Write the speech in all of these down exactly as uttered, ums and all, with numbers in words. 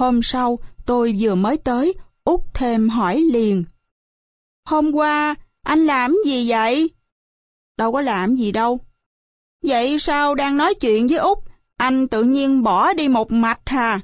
Hôm sau, tôi vừa mới tới, Út thêm hỏi liền. Hôm qua, anh làm gì vậy? Đâu có làm gì đâu. Vậy sao đang nói chuyện với Út, anh tự nhiên bỏ đi một mạch hả?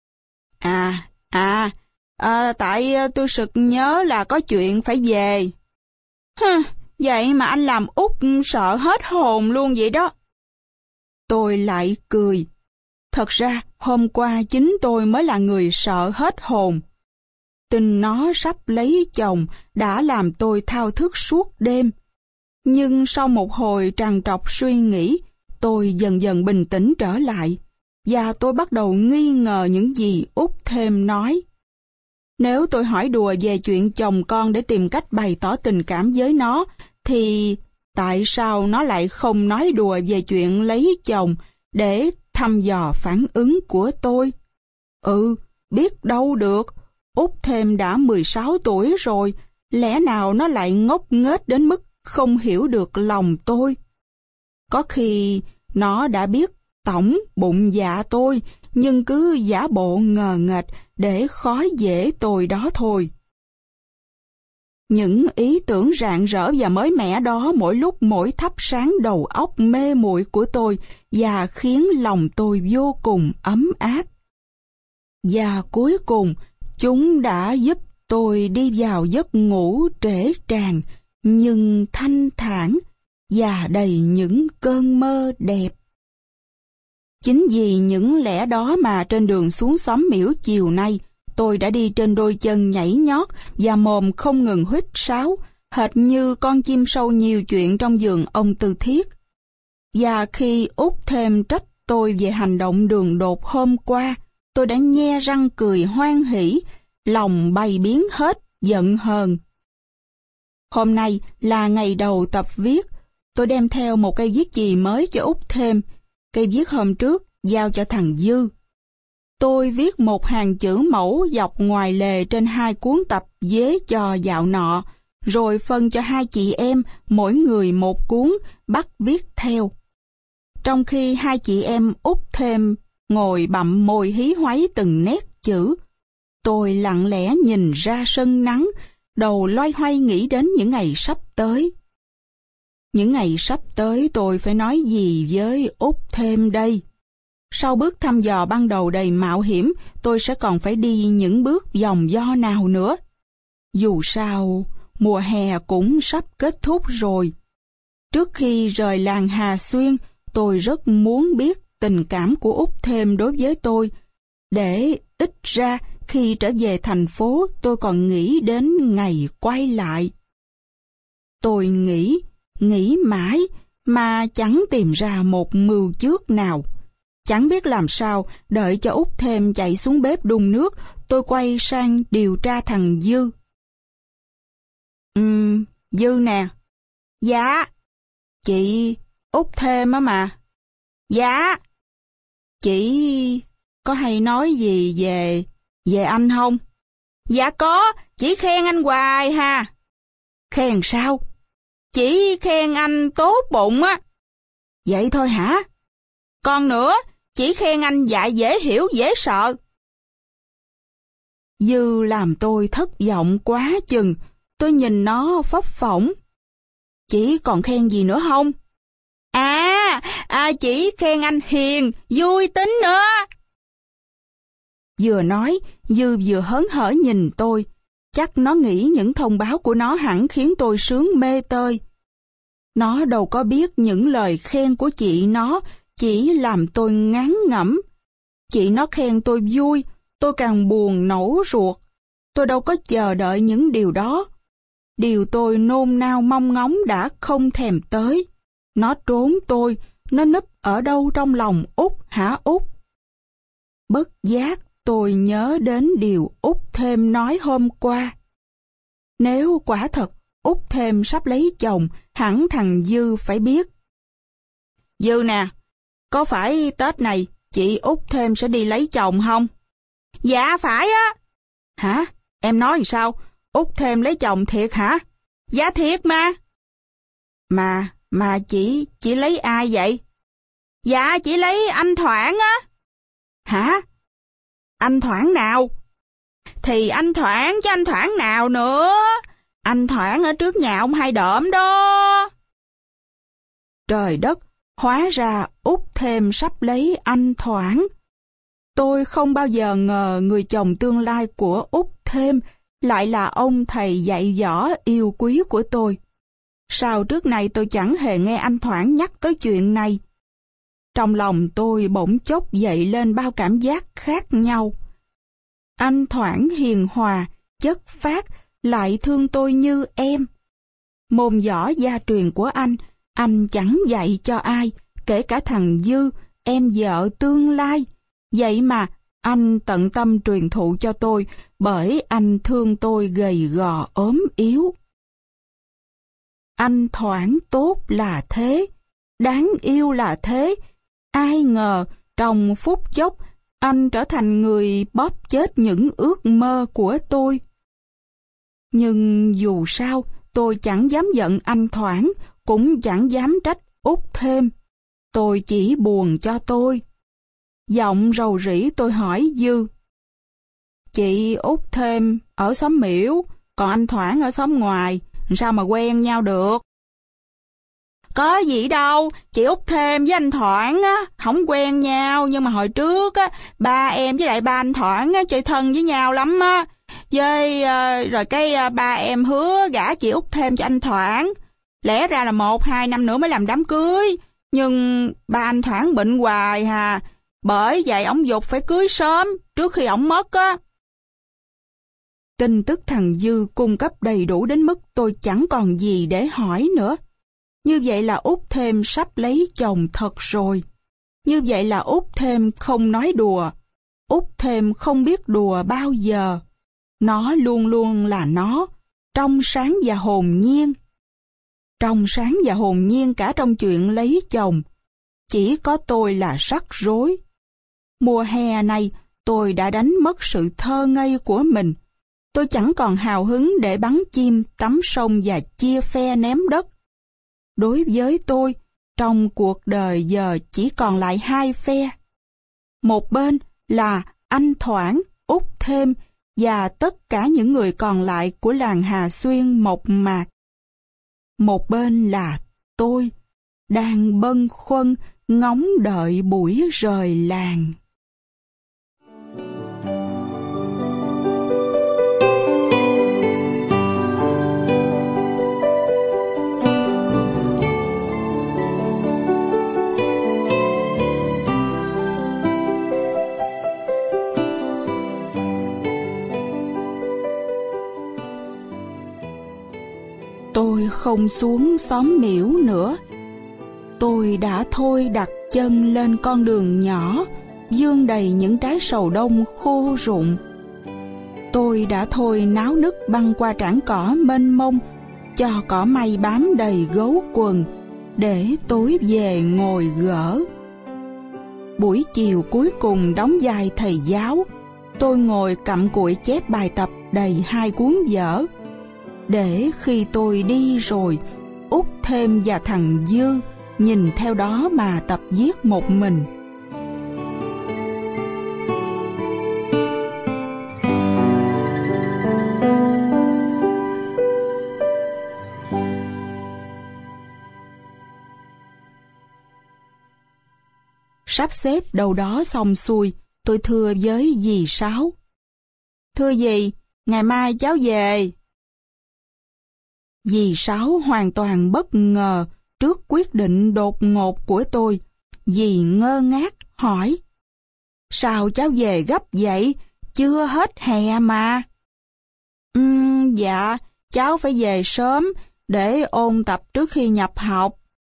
À, à, à tại tôi sực nhớ là có chuyện phải về. Hừ, vậy mà anh làm Út sợ hết hồn luôn vậy đó. Tôi lại cười. Thật ra, hôm qua chính tôi mới là người sợ hết hồn. Tin nó sắp lấy chồng đã làm tôi thao thức suốt đêm. Nhưng sau một hồi trằn trọc suy nghĩ, tôi dần dần bình tĩnh trở lại, và tôi bắt đầu nghi ngờ những gì Út thêm nói. Nếu tôi hỏi đùa về chuyện chồng con để tìm cách bày tỏ tình cảm với nó, thì tại sao nó lại không nói đùa về chuyện lấy chồng để thăm dò phản ứng của tôi? Ừ, biết đâu được, Út thêm đã mười sáu tuổi rồi, lẽ nào nó lại ngốc nghếch đến mức không hiểu được lòng tôi? Có khi nó đã biết tổng bụng dạ tôi, nhưng cứ giả bộ ngờ nghệch để khó dễ tôi đó thôi. Những ý tưởng rạng rỡ và mới mẻ đó mỗi lúc mỗi thắp sáng đầu óc mê muội của tôi và khiến lòng tôi vô cùng ấm áp. Và cuối cùng, chúng đã giúp tôi đi vào giấc ngủ trễ tràn, nhưng thanh thản và đầy những cơn mơ đẹp. Chính vì những lẽ đó mà trên đường xuống xóm Miễu chiều nay, tôi đã đi trên đôi chân nhảy nhót và mồm không ngừng huýt sáo, hệt như con chim sâu nhiều chuyện trong vườn ông Tư Thiết. Và khi Út thêm trách tôi về hành động đường đột hôm qua, tôi đã nhe răng cười hoan hỉ, lòng bay biến hết giận hờn. Hôm nay là ngày đầu tập viết, tôi đem theo một cây viết chì mới cho Út thêm. Cây viết hôm trước giao cho thằng Dư. Tôi viết một hàng chữ mẫu dọc ngoài lề trên hai cuốn tập vế cho dạo nọ, rồi phân cho hai chị em mỗi người một cuốn bắt viết theo. Trong khi hai chị em Út thêm ngồi bặm môi hí hoáy từng nét chữ, tôi lặng lẽ nhìn ra sân nắng, đầu loay hoay nghĩ đến những ngày sắp tới. Những ngày sắp tới tôi phải nói gì với Út thêm đây? Sau bước thăm dò ban đầu đầy mạo hiểm, tôi sẽ còn phải đi những bước vòng vo nào nữa? Dù sao, mùa hè cũng sắp kết thúc rồi. Trước khi rời làng Hà Xuyên, tôi rất muốn biết tình cảm của Út thêm đối với tôi, để ít ra khi trở về thành phố tôi còn nghĩ đến ngày quay lại. Tôi nghĩ, nghĩ mãi mà chẳng tìm ra một mưu trước nào. Chẳng biết làm sao, đợi cho Út thêm chạy xuống bếp đun nước, tôi quay sang điều tra thằng Dư. Ừm, Dư nè. Dạ. Chị Út thêm á mà. Dạ. Chị có hay nói gì về, về anh không? Dạ có, chỉ khen anh hoài ha. Khen sao? Chỉ khen anh tốt bụng á. Vậy thôi hả? Còn nữa, chỉ khen anh dạy dễ hiểu dễ sợ. Dư làm tôi thất vọng quá chừng, tôi nhìn nó phấp phỏng. Chỉ còn khen gì nữa không? À, à chỉ khen anh hiền, vui tính nữa. Vừa nói, Dư vừa hớn hở nhìn tôi. Chắc nó nghĩ những thông báo của nó hẳn khiến tôi sướng mê tơi. Nó đâu có biết những lời khen của chị nó chỉ làm tôi ngán ngẩm. Chị nó khen tôi vui, tôi càng buồn nổ ruột. Tôi đâu có chờ đợi những điều đó. Điều tôi nôn nao mong ngóng đã không thèm tới. Nó trốn tôi, nó núp ở đâu trong lòng Út hả Út? Bất giác tôi nhớ đến điều Út thêm nói hôm qua. Nếu quả thật Út thêm sắp lấy chồng, hẳn thằng Dư phải biết. Dư nè, có phải Tết này chị Út thêm sẽ đi lấy chồng không? Dạ phải á. Hả? Em nói làm sao? Út thêm lấy chồng thiệt hả? Dạ thiệt mà. Mà, mà chị, chị lấy ai vậy? Dạ chị lấy anh Thoảng á. Hả? Anh Thoảng nào? Thì anh Thoảng chứ anh Thoảng nào nữa? Anh Thoảng ở trước nhà ông Hai Đỡm đó. Trời đất, hóa ra Út Thêm sắp lấy anh Thoảng. Tôi không bao giờ ngờ người chồng tương lai của Út Thêm lại là ông thầy dạy dỗ yêu quý của tôi. Sao trước này tôi chẳng hề nghe anh Thoảng nhắc tới chuyện này? Trong lòng tôi bỗng chốc dậy lên bao cảm giác khác nhau. Anh Thoảng hiền hòa, chất phác, lại thương tôi như em. Môn võ gia truyền của anh, anh chẳng dạy cho ai, kể cả thằng Dư, em vợ tương lai. Vậy mà anh tận tâm truyền thụ cho tôi, bởi anh thương tôi gầy gò ốm yếu. Anh Thoảng tốt là thế, đáng yêu là thế. Ai ngờ trong phút chốc anh trở thành người bóp chết những ước mơ của tôi. Nhưng dù sao, tôi chẳng dám giận anh Thoảng, cũng chẳng dám trách Út Thêm. Tôi chỉ buồn cho tôi. Giọng rầu rĩ tôi hỏi Dư. Chị Út Thêm ở xóm Miễu, còn anh Thoảng ở xóm ngoài, sao mà quen nhau được? Có gì đâu, chị Út Thêm với anh Thoảng á, không quen nhau, nhưng mà hồi trước á, ba em với lại ba anh Thoảng á, chơi thân với nhau lắm á. Với, uh, rồi cái uh, ba em hứa gả chị Út Thêm cho anh Thoảng. Lẽ ra là một, hai năm nữa mới làm đám cưới, nhưng ba anh Thoảng bệnh hoài hà, bởi vậy ổng giục phải cưới sớm, trước khi ổng mất á. Tin tức thằng Dư cung cấp đầy đủ đến mức tôi chẳng còn gì để hỏi nữa. Như vậy là Út Thêm sắp lấy chồng thật rồi. Như vậy là Út Thêm không nói đùa. Út Thêm không biết đùa bao giờ. Nó luôn luôn là nó, trong sáng và hồn nhiên. Trong sáng và hồn nhiên cả trong chuyện lấy chồng. Chỉ có tôi là rắc rối. Mùa hè này tôi đã đánh mất sự thơ ngây của mình. Tôi chẳng còn hào hứng để bắn chim, tắm sông và chia phe ném đất. Đối với tôi, trong cuộc đời giờ chỉ còn lại hai phe. Một bên là anh Thoảng, Út Thêm và tất cả những người còn lại của làng Hà Xuyên mộc mạc. Một bên là tôi, đang bâng khuâng ngóng đợi buổi rời làng. Tôi không xuống xóm Miễu nữa. Tôi đã thôi đặt chân lên con đường nhỏ, vương đầy những trái sầu đông khô rụng. Tôi đã thôi náo nức băng qua trảng cỏ mênh mông, cho cỏ mây bám đầy gấu quần, để tối về ngồi gỡ. Buổi chiều cuối cùng đóng vai thầy giáo, tôi ngồi cặm cụi chép bài tập đầy hai cuốn vở. Để khi tôi đi rồi, Út Thêm và thằng Dư nhìn theo đó mà tập viết một mình. Sắp xếp đâu đó xong xuôi, tôi thưa với dì Sáu. Thưa dì, ngày mai cháu về. Dì Sáu hoàn toàn bất ngờ trước quyết định đột ngột của tôi. Dì ngơ ngác hỏi: Sao cháu về gấp vậy? Chưa hết hè mà. Ừm, dạ, cháu phải về sớm để ôn tập trước khi nhập học.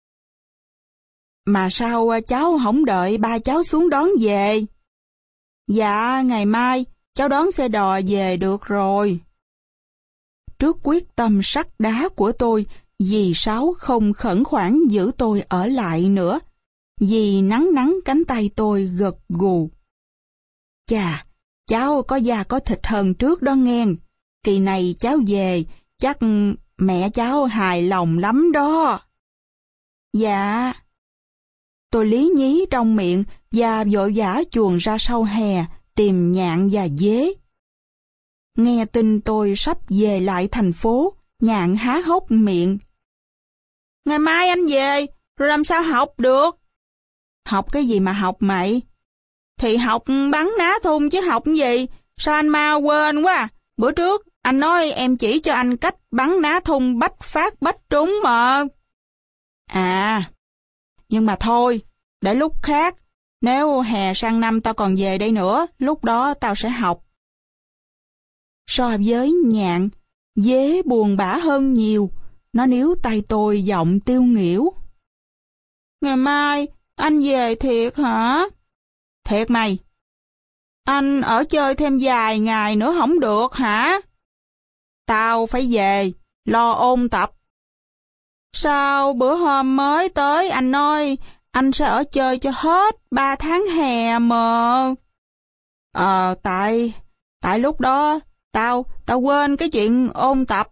Mà sao cháu không đợi ba cháu xuống đón về? Dạ, ngày mai cháu đón xe đò về được rồi. Trước quyết tâm sắt đá của tôi, dì Sáu không khẩn khoản giữ tôi ở lại nữa. Dì nắn nắn cánh tay tôi gật gù. Chà, cháu có da có thịt hơn trước đó nghe. Kỳ này cháu về, chắc mẹ cháu hài lòng lắm đó. Dạ. Tôi lý nhí trong miệng và vội vã chuồn ra sau hè tìm Nhạn và Dế. Nghe tin tôi sắp về lại thành phố, Nhạn há hốc miệng. Ngày mai anh về, rồi làm sao học được? Học cái gì mà học mày? Thì học bắn ná thun chứ học cái gì? Sao anh mau quên quá à? Bữa trước anh nói em chỉ cho anh cách bắn ná thun bách phát bách trúng mà. À, nhưng mà thôi, để lúc khác. Nếu hè sang năm tao còn về đây nữa, lúc đó tao sẽ học. So với Nhạn, Dế buồn bã hơn nhiều. Nó níu tay tôi giọng tiêu nghỉu. Ngày mai, anh về thiệt hả? Thiệt mày. Anh ở chơi thêm vài ngày nữa không được hả? Tao phải về, lo ôn tập. Sao bữa hôm mới tới anh nói anh sẽ ở chơi cho hết ba tháng hè mà. Ờ, tại, tại lúc đó tao, tao quên cái chuyện ôn tập.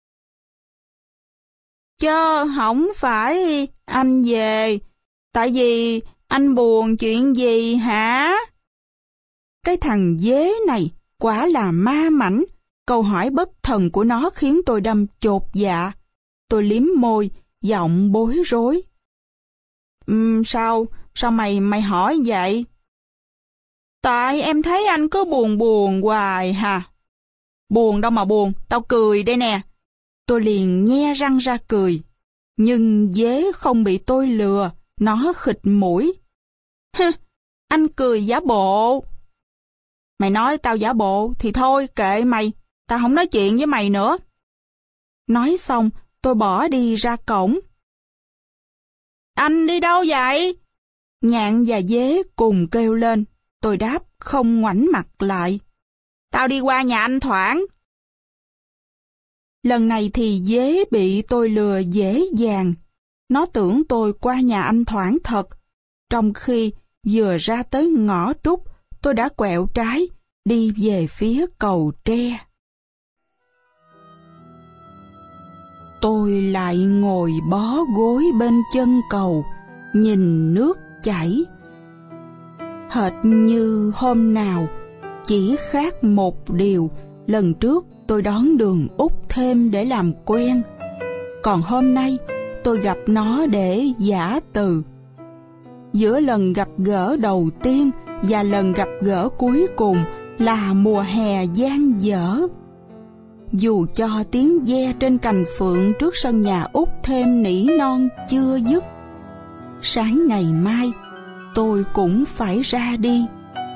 Chớ không phải anh về, tại vì anh buồn chuyện gì hả? Cái thằng Dế này quả là ma mảnh. Câu hỏi bất thần của nó khiến tôi đâm chột dạ. Tôi liếm môi, giọng bối rối. Uhm, sao, sao mày, mày hỏi vậy? Tại em thấy anh cứ buồn buồn hoài hả? Buồn đâu mà buồn, tao cười đây nè. Tôi liền nhe răng ra cười. Nhưng Dế không bị tôi lừa, nó khịt mũi. Hừ, anh cười giả bộ. Mày nói tao giả bộ thì thôi kệ mày, tao không nói chuyện với mày nữa. Nói xong, tôi bỏ đi ra cổng. Anh đi đâu vậy? Nhạn và Dế cùng kêu lên. Tôi đáp không ngoảnh mặt lại. Tao đi qua nhà anh Thoảng. Lần này thì Dế bị tôi lừa dễ dàng. Nó tưởng tôi qua nhà anh Thoảng thật. Trong khi vừa ra tới ngõ Trúc, tôi đã quẹo trái, đi về phía cầu tre. Tôi lại ngồi bó gối bên chân cầu, nhìn nước chảy. Hệt như hôm nào, chỉ khác một điều, lần trước tôi đón Đường Út thêm để làm quen. Còn hôm nay, tôi gặp nó để giả từ. Giữa lần gặp gỡ đầu tiên và lần gặp gỡ cuối cùng là mùa hè dang dở. Dù cho tiếng ve trên cành phượng trước sân nhà Út thêm nỉ non chưa dứt. Sáng ngày mai, tôi cũng phải ra đi.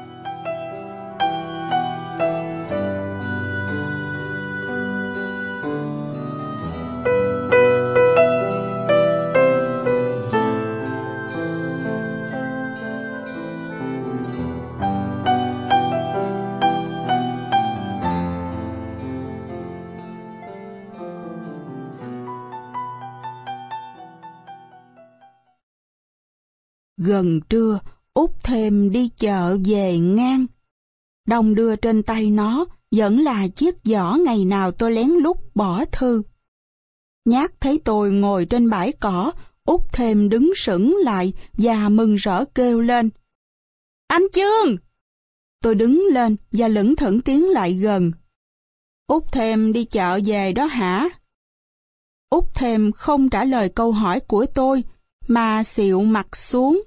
Gần trưa, Út thêm đi chợ về ngang. Đồng đưa trên tay nó vẫn là chiếc giỏ ngày nào tôi lén lút bỏ thư. Nhát thấy tôi ngồi trên bãi cỏ, Út thêm đứng sững lại và mừng rỡ kêu lên. Anh Chương! Tôi đứng lên và lững thững tiến lại gần. Út thêm đi chợ về đó hả? Út thêm không trả lời câu hỏi của tôi, mà xịu mặt xuống.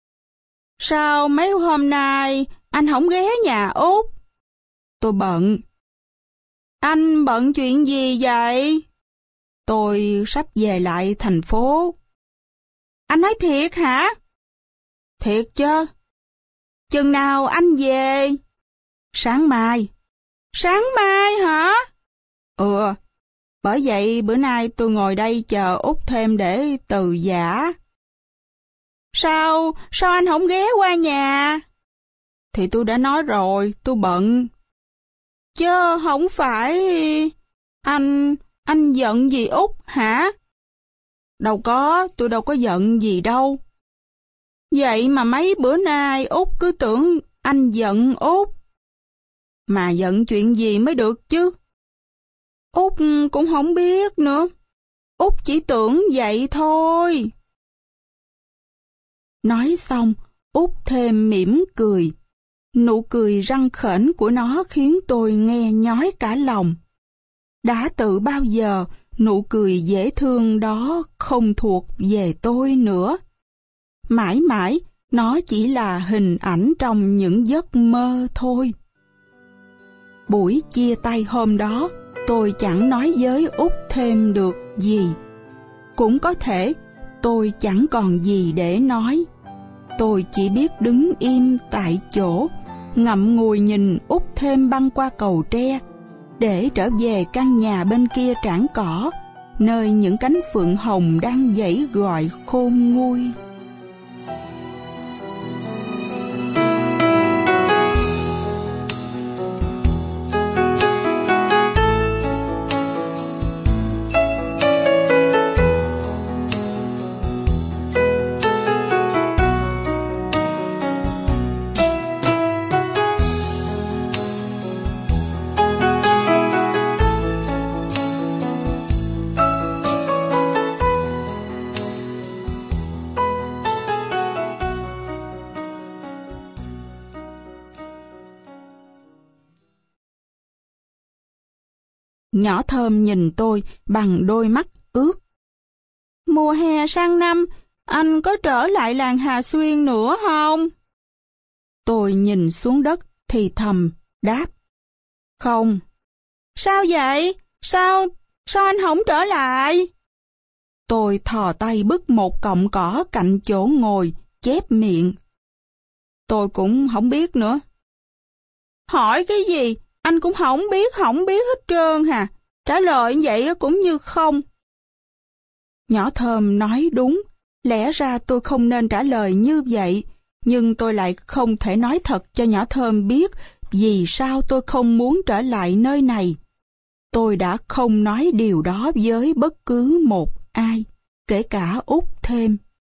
Sao mấy hôm nay anh không ghé nhà Út? Tôi bận. Anh bận chuyện gì vậy? Tôi sắp về lại thành phố. Anh nói thiệt hả? Thiệt chứ. Chừng nào anh về? Sáng mai. Sáng mai hả? Ừ, bởi vậy bữa nay tôi ngồi đây chờ Út thêm để từ giã. Sao, sao anh không ghé qua nhà? Thì tôi đã nói rồi, tôi bận. Chứ không phải... Anh, anh giận gì Út hả? Đâu có, tôi đâu có giận gì đâu. Vậy mà mấy bữa nay Út cứ tưởng anh giận Út. Mà giận chuyện gì mới được chứ? Út cũng không biết nữa. Út chỉ tưởng vậy thôi. Nói xong, Út thêm mỉm cười. Nụ cười răng khểnh của nó khiến tôi nghe nhói cả lòng. Đã từ bao giờ nụ cười dễ thương đó không thuộc về tôi nữa. Mãi mãi, nó chỉ là hình ảnh trong những giấc mơ thôi. Buổi chia tay hôm đó, tôi chẳng nói với Út thêm được gì. Cũng có thể tôi chẳng còn gì để nói. Tôi chỉ biết đứng im tại chỗ, ngậm ngùi nhìn Út thêm băng qua cầu tre, để trở về căn nhà bên kia trảng cỏ, nơi những cánh phượng hồng đang giãy gọi khôn nguôi. Nhỏ Thơm nhìn tôi bằng đôi mắt ướt. Mùa hè sang năm, anh có trở lại làng Hà Xuyên nữa không? Tôi nhìn xuống đất thì thầm, đáp. Không. Sao vậy? Sao, sao anh không trở lại? Tôi thò tay bứt một cọng cỏ cạnh chỗ ngồi, chép miệng. Tôi cũng không biết nữa. Hỏi cái gì? Anh cũng không biết, không biết hết trơn hả? Trả lời vậy cũng như không. Nhỏ Thơm nói đúng, lẽ ra tôi không nên trả lời như vậy, nhưng tôi lại không thể nói thật cho nhỏ Thơm biết vì sao tôi không muốn trở lại nơi này. Tôi đã không nói điều đó với bất cứ một ai, kể cả Út thêm.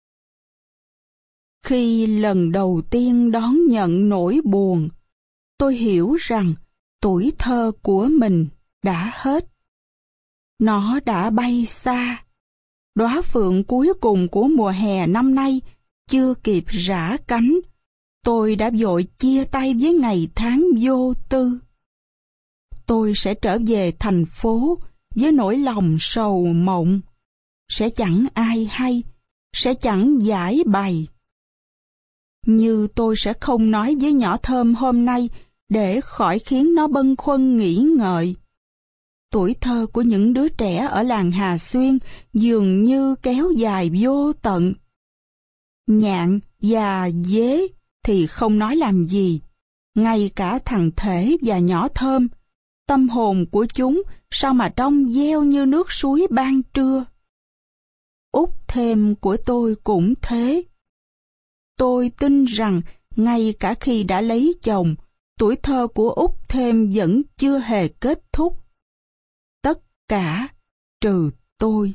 Khi lần đầu tiên đón nhận nỗi buồn, tôi hiểu rằng tuổi thơ của mình đã hết. Nó đã bay xa. Đóa phượng cuối cùng của mùa hè năm nay chưa kịp rã cánh, tôi đã vội chia tay với ngày tháng vô tư. Tôi sẽ trở về thành phố với nỗi lòng sầu mộng. Sẽ chẳng ai hay, sẽ chẳng giải bày. Như tôi sẽ không nói với nhỏ Thơm hôm nay để khỏi khiến nó bâng khuâng nghĩ ngợi. Tuổi thơ của những đứa trẻ ở làng Hà Xuyên dường như kéo dài vô tận. Nhạn và dế thì không nói làm gì, ngay cả thằng Thể và nhỏ Thơm, tâm hồn của chúng sao mà trong veo như nước suối ban trưa. Út thêm của tôi cũng thế. Tôi tin rằng ngay cả khi đã lấy chồng, tuổi thơ của Út thêm vẫn chưa hề kết thúc. Tất cả trừ tôi.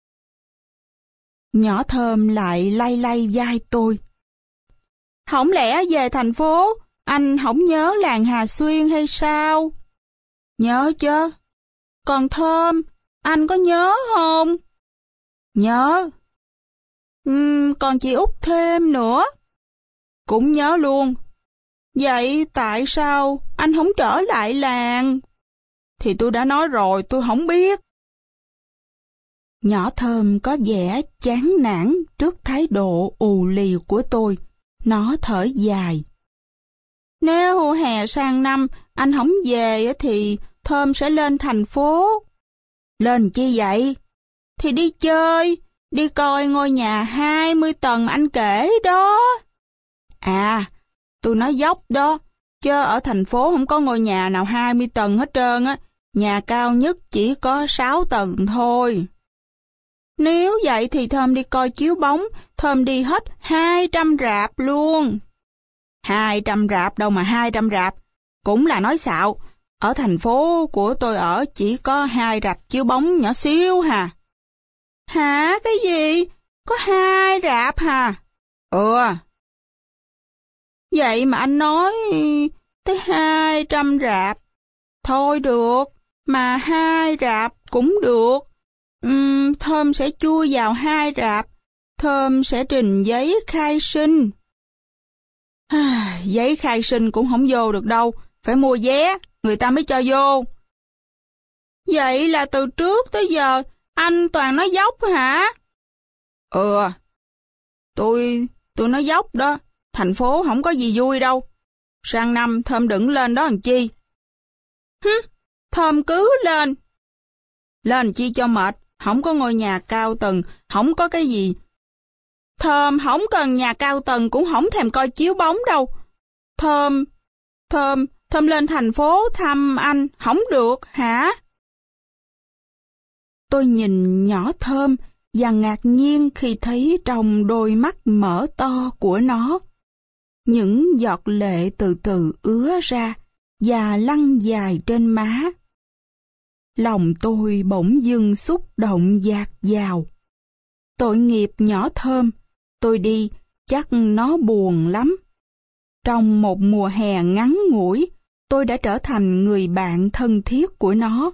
Nhỏ Thơm lại lay lay vai tôi. Không lẽ về thành phố, anh không nhớ làng Hà Xuyên hay sao? Nhớ chứ. Còn Thơm, anh có nhớ không? Nhớ. Uhm, còn chị Út thêm nữa. Cũng nhớ luôn. Vậy tại sao anh không trở lại làng? Thì tôi đã nói rồi, tôi không biết. Nhỏ Thơm có vẻ chán nản trước thái độ ù lì của tôi. Nó thở dài. Nếu hè sang năm anh không về thì Thơm sẽ lên thành phố. Lên chi vậy? Thì đi chơi, đi coi ngôi nhà hai mươi tầng anh kể đó. À, tôi nói dốc đó, chứ ở thành phố không có ngôi nhà nào hai mươi tầng hết trơn á, nhà cao nhất chỉ có sáu tầng thôi. Nếu vậy thì Thơm đi coi chiếu bóng, Thơm đi hết hai trăm rạp luôn. Hai trăm rạp đâu mà hai trăm rạp, cũng là nói xạo. Ở thành phố của tôi ở chỉ có hai rạp chiếu bóng nhỏ xíu hà. Hả? Cái gì? Có hai rạp hà? Ừ. Vậy mà anh nói tới hai trăm rạp. Thôi được, mà hai rạp cũng được. Uhm, Thơm sẽ chui vào hai rạp. Thơm sẽ trình giấy khai sinh. Giấy khai sinh cũng không vô được đâu, phải mua vé, người ta mới cho vô. Vậy là từ trước tới giờ, anh toàn nói dốc hả? Ừ, tôi, tôi nói dốc đó, thành phố không có gì vui đâu. Sang năm Thơm đừng lên đó làm chi. Hứ, Thơm cứ lên. Lên chi cho mệt, không có ngôi nhà cao tầng, không có cái gì. Thơm không cần nhà cao tầng cũng không thèm coi chiếu bóng đâu. Thơm, Thơm, Thơm lên thành phố thăm anh, không được hả? Tôi nhìn nhỏ Thơm và ngạc nhiên khi thấy trong đôi mắt mở to của nó, những giọt lệ từ từ ứa ra và lăn dài trên má. Lòng tôi bỗng dưng xúc động dạt dào. Tội nghiệp nhỏ Thơm, tôi đi, chắc nó buồn lắm. Trong một mùa hè ngắn ngủi, tôi đã trở thành người bạn thân thiết của nó.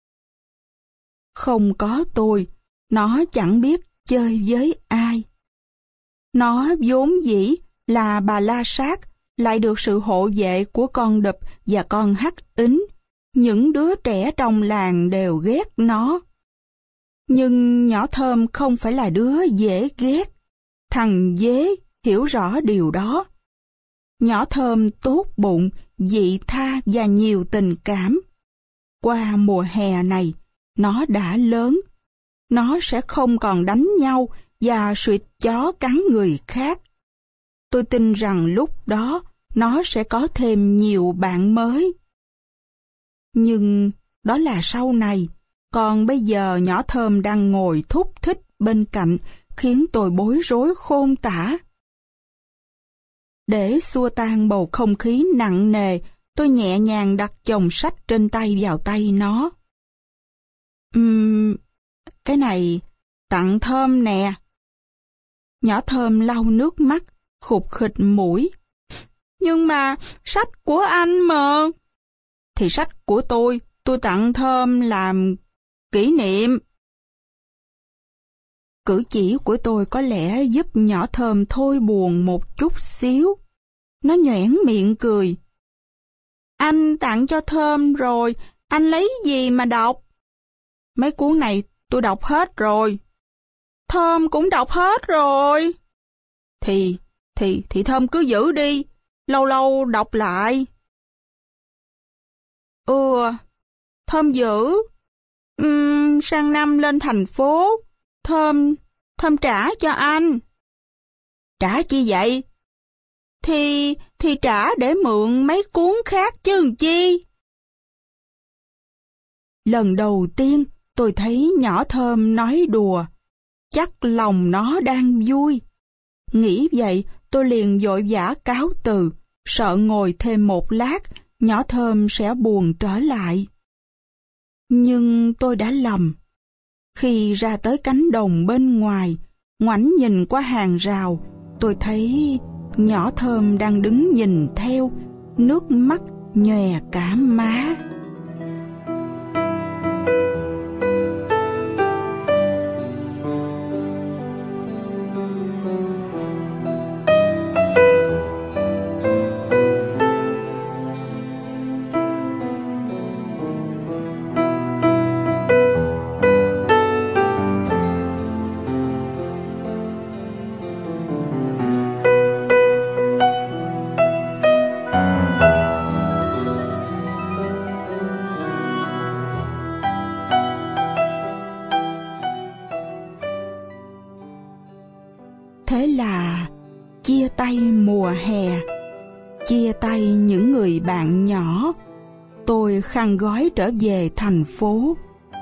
Không có tôi, nó chẳng biết chơi với ai. Nó vốn dĩ là bà La Sát, lại được sự hộ vệ của con đực và con hắc ính. Những đứa trẻ trong làng đều ghét nó. Nhưng nhỏ Thơm không phải là đứa dễ ghét. Thằng Dế hiểu rõ điều đó. Nhỏ Thơm tốt bụng, vị tha và nhiều tình cảm. Qua mùa hè này, nó đã lớn. Nó sẽ không còn đánh nhau và suýt chó cắn người khác. Tôi tin rằng lúc đó nó sẽ có thêm nhiều bạn mới. Nhưng đó là sau này, còn bây giờ nhỏ Thơm đang ngồi thúc thích bên cạnh, khiến tôi bối rối khôn tả. Để xua tan bầu không khí nặng nề, tôi nhẹ nhàng đặt chồng sách trên tay vào tay nó. Ừm, cái này tặng Thơm nè. Nhỏ Thơm lau nước mắt, khụt khịt mũi. Nhưng mà sách của anh mà. Thì sách của tôi, tôi tặng Thơm làm kỷ niệm. Cử chỉ của tôi có lẽ giúp nhỏ Thơm thôi buồn một chút xíu. Nó nhoẻn miệng cười. Anh tặng cho Thơm rồi, anh lấy gì mà đọc? Mấy cuốn này tôi đọc hết rồi. Thơm cũng đọc hết rồi. Thì, thì, thì Thơm cứ giữ đi, lâu lâu đọc lại. Ừ, Thơm giữ. Uhm, sang năm lên thành phố, Thơm, Thơm trả cho anh. Trả chi vậy? Thì, thì trả để mượn mấy cuốn khác chứ làm chi. Lần đầu tiên tôi thấy nhỏ Thơm nói đùa. Chắc lòng nó đang vui. Nghĩ vậy tôi liền vội vã cáo từ, sợ ngồi thêm một lát, nhỏ Thơm sẽ buồn trở lại. Nhưng tôi đã lầm. Khi ra tới cánh đồng bên ngoài, ngoảnh nhìn qua hàng rào, tôi thấy nhỏ Thơm đang đứng nhìn theo, nước mắt nhòe cả má. Thế là chia tay mùa hè, chia tay những người bạn nhỏ, tôi khăn gói trở về thành phố.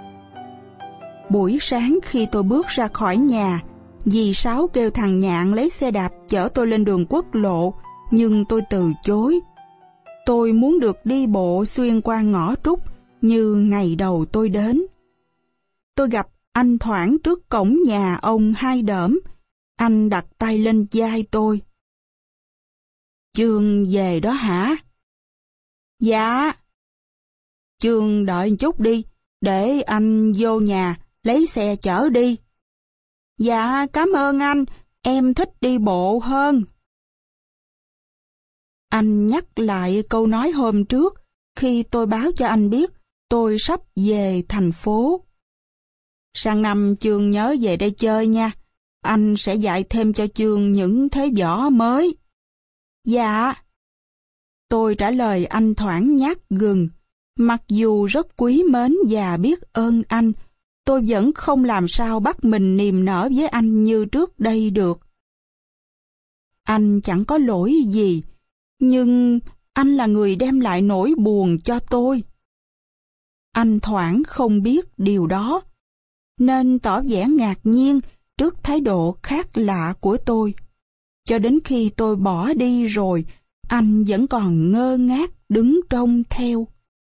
Buổi sáng khi tôi bước ra khỏi nhà, dì Sáu kêu thằng Nhạn lấy xe đạp chở tôi lên đường quốc lộ, nhưng tôi từ chối. Tôi muốn được đi bộ xuyên qua ngõ Trúc như ngày đầu tôi đến. Tôi gặp anh Thoảng trước cổng nhà ông Hai Đỡm. Anh đặt tay lên vai tôi. Chương về đó hả? Dạ. Chương đợi một chút đi, để anh vô nhà, lấy xe chở đi. Dạ, cảm ơn anh, em thích đi bộ hơn. Anh nhắc lại câu nói hôm trước khi tôi báo cho anh biết tôi sắp về thành phố. Sang năm Chương nhớ về đây chơi nha. Anh sẽ dạy thêm cho Chương những thế võ mới. Dạ. Tôi trả lời anh thoảng nhát gừng. Mặc dù rất quý mến và biết ơn anh, tôi vẫn không làm sao bắt mình niềm nở với anh như trước đây được. Anh chẳng có lỗi gì, nhưng anh là người đem lại nỗi buồn cho tôi. Anh thoảng không biết điều đó, nên tỏ vẻ ngạc nhiên trước thái độ khác lạ của tôi. Cho đến khi tôi bỏ đi rồi, anh vẫn còn ngơ ngác đứng trông theo.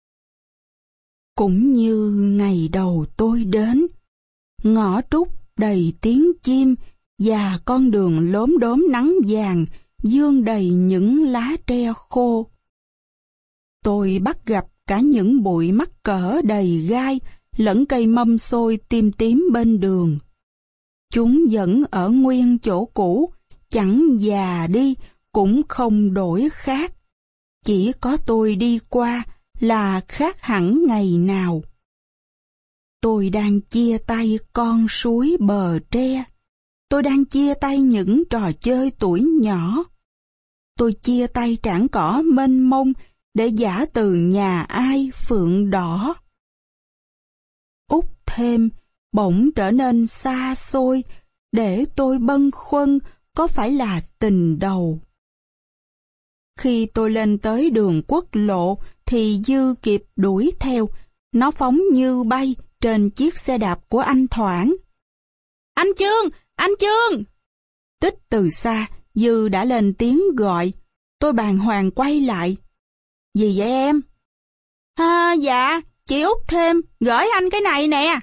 Cũng như ngày đầu tôi đến, ngõ trúc đầy tiếng chim và con đường lốm đốm nắng vàng vương đầy những lá tre khô. Tôi bắt gặp cả những bụi mắc cỡ đầy gai lẫn cây mâm xôi tím tím bên đường. Chúng vẫn ở nguyên chỗ cũ, chẳng già đi cũng không đổi khác. Chỉ có tôi đi qua là khác hẳn ngày nào. Tôi đang chia tay con suối bờ tre. Tôi đang chia tay những trò chơi tuổi nhỏ. Tôi chia tay trảng cỏ mênh mông để giả từ nhà ai phượng đỏ. Út thêm bỗng trở nên xa xôi để tôi bâng khuâng có phải là tình đầu. Khi tôi lên tới đường quốc lộ thì Dư kịp đuổi theo. Nó phóng như bay trên chiếc xe đạp của anh Thoảng. Anh Chương! Anh Chương! Tích từ xa, Dư đã lên tiếng gọi. Tôi bàng hoàng quay lại. Gì vậy em? À, dạ, chị Út thêm, gửi anh cái này nè.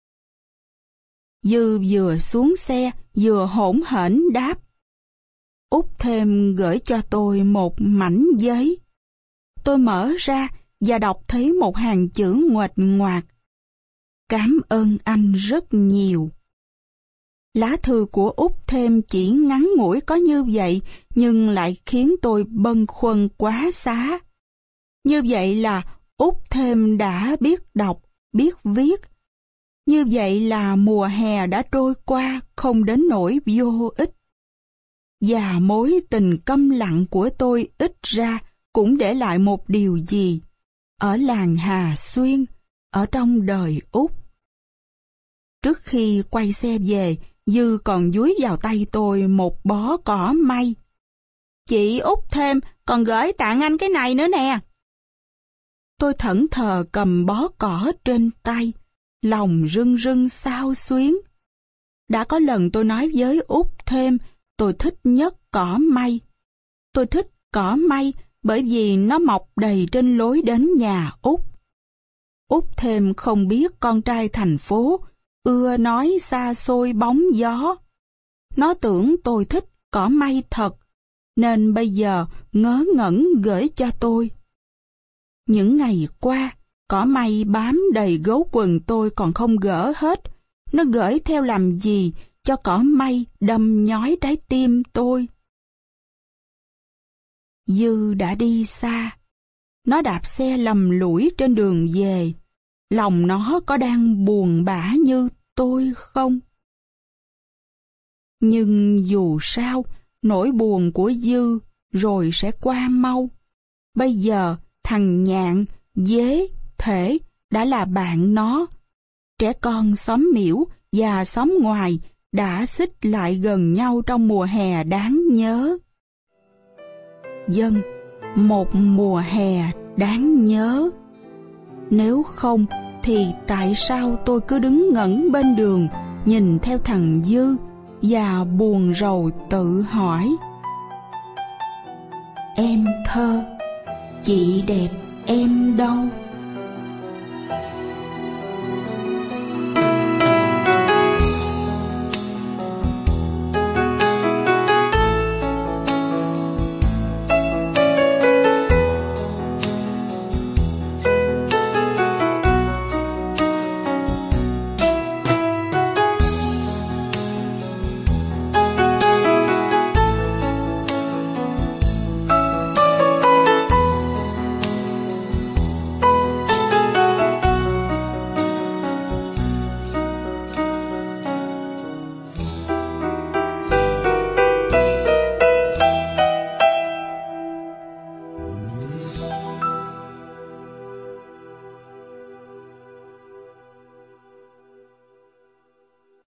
Dư vừa xuống xe, vừa hỗn hển đáp. Út thêm gửi cho tôi một mảnh giấy. Tôi mở ra và đọc thấy một hàng chữ nguệch ngoạc. Cảm ơn anh rất nhiều. Lá thư của Út thêm chỉ ngắn ngủi có như vậy, nhưng lại khiến tôi bâng khuâng quá xá. Như vậy là Út thêm đã biết đọc, biết viết. Như vậy là mùa hè đã trôi qua không đến nỗi vô ích. Và mối tình câm lặng của tôi ít ra cũng để lại một điều gì ở làng Hà Xuyên, ở trong đời Út. Trước khi quay xe về, Dư còn dúi vào tay tôi một bó cỏ may. Chị Út thêm còn gửi tặng anh cái này nữa nè. Tôi thẫn thờ cầm bó cỏ trên tay, lòng rưng rưng xao xuyến. Đã có lần tôi nói với Út thêm tôi thích nhất cỏ may. Tôi thích cỏ may bởi vì nó mọc đầy trên lối đến nhà Út. Út thêm không biết con trai thành phố ưa nói xa xôi bóng gió. Nó tưởng tôi thích cỏ may thật, nên bây giờ ngớ ngẩn gửi cho tôi. Những ngày qua, cỏ may bám đầy gấu quần tôi còn không gỡ hết. Nó gửi theo làm gì cho cỏ may đâm nhói trái tim tôi. Dư đã đi xa. Nó đạp xe lầm lũi trên đường về. Lòng nó có đang buồn bã như tôi không? Nhưng dù sao, nỗi buồn của Dư rồi sẽ qua mau. Bây giờ thằng Nhạn, Dế, Thể đã là bạn nó. Trẻ con xóm Miễu và xóm ngoài đã xích lại gần nhau trong mùa hè đáng nhớ. Vâng, một mùa hè đáng nhớ. Nếu không thì tại sao tôi cứ đứng ngẩn bên đường nhìn theo thằng Dư và buồn rầu tự hỏi. Em thơ, chị đẹp em đâu?